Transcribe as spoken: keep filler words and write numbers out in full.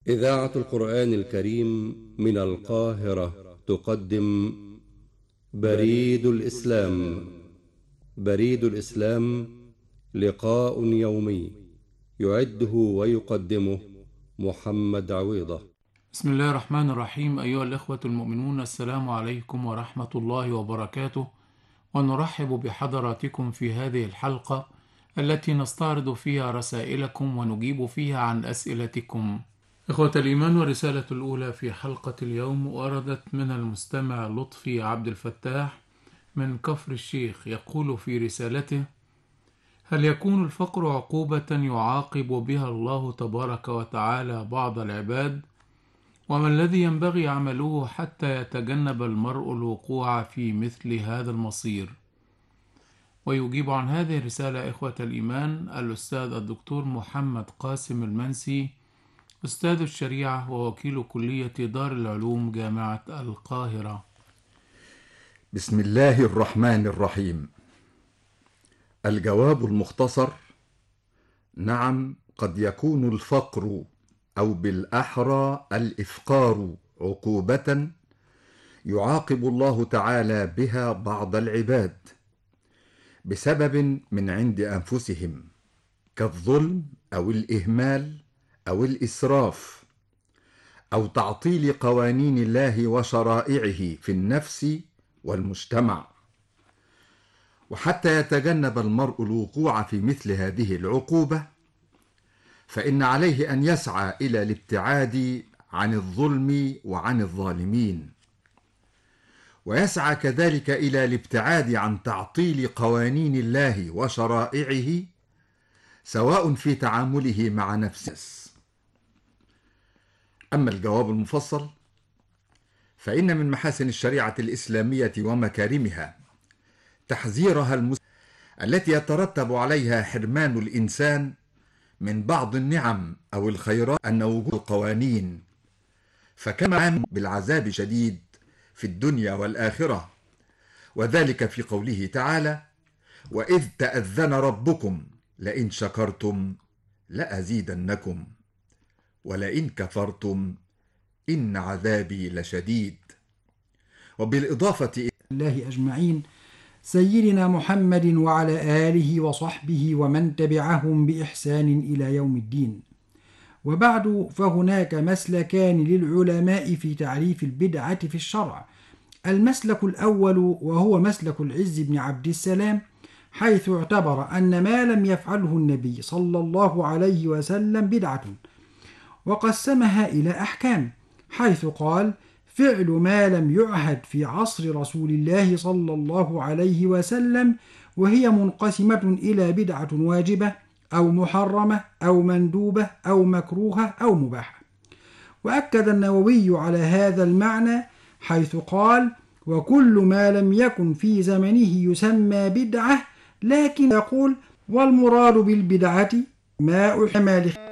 إذاعة القرآن الكريم من القاهرة تقدم بريد الإسلام. بريد الإسلام لقاء يومي يعده ويقدمه محمد عويضة. بسم الله الرحمن الرحيم. أيها الإخوة المؤمنون، السلام عليكم ورحمة الله وبركاته، ونرحب بحضراتكم في هذه الحلقة التي نستعرض فيها رسائلكم ونجيب فيها عن أسئلتكم. إخوة الإيمان، والرسالة الأولى في حلقة اليوم وردت من المستمع لطفي عبد الفتاح من كفر الشيخ، يقول في رسالته: هل يكون الفقر عقوبة يعاقب بها الله تبارك وتعالى بعض العباد؟ وما الذي ينبغي عمله حتى يتجنب المرء الوقوع في مثل هذا المصير؟ ويجيب عن هذه الرسالة إخوة الإيمان الأستاذ الدكتور محمد قاسم المنسي، أستاذ الشريعة ووكيل كلية دار العلوم جامعة القاهرة. بسم الله الرحمن الرحيم. الجواب المختصر: نعم، قد يكون الفقر أو بالأحرى الإفقار عقوبة يعاقب الله تعالى بها بعض العباد بسبب من عند أنفسهم، كالظلم أو الإهمال أو الإسراف أو تعطيل قوانين الله وشرائعه في النفس والمجتمع. وحتى يتجنب المرء الوقوع في مثل هذه العقوبة، فإن عليه أن يسعى إلى الابتعاد عن الظلم وعن الظالمين، ويسعى كذلك إلى الابتعاد عن تعطيل قوانين الله وشرائعه، سواء في تعامله مع نفسه. أما الجواب المفصل، فإن من محاسن الشريعة الإسلامية ومكارمها تحذيرها المسلم التي يترتب عليها حرمان الإنسان من بعض النعم أو الخيرات، أن وجود القوانين فكما بالعذاب شديد في الدنيا والآخرة، وذلك في قوله تعالى: وإذ تأذن ربكم لئن شكرتم لأزيدنكم ولئن كفرتم إن عذابي لشديد. وبالإضافة إلى الله أجمعين، سيدنا محمد وعلى آله وصحبه ومن تبعهم بإحسان إلى يوم الدين. وبعد، فهناك مسلكان للعلماء في تعريف البدعة في الشرع. المسلك الأول وهو مسلك العز بن عبد السلام، حيث اعتبر أن ما لم يفعله النبي صلى الله عليه وسلم بدعة، وقسمها إلى أحكام، حيث قال: فعل ما لم يعهد في عصر رسول الله صلى الله عليه وسلم، وهي منقسمة إلى بدعة واجبة أو محرمة أو مندوبة أو مكروهة أو مباحة. وأكد النووي على هذا المعنى حيث قال: وكل ما لم يكن في زمنه يسمى بدعة، لكن يقول: والمراد بالبدعة ما أحمل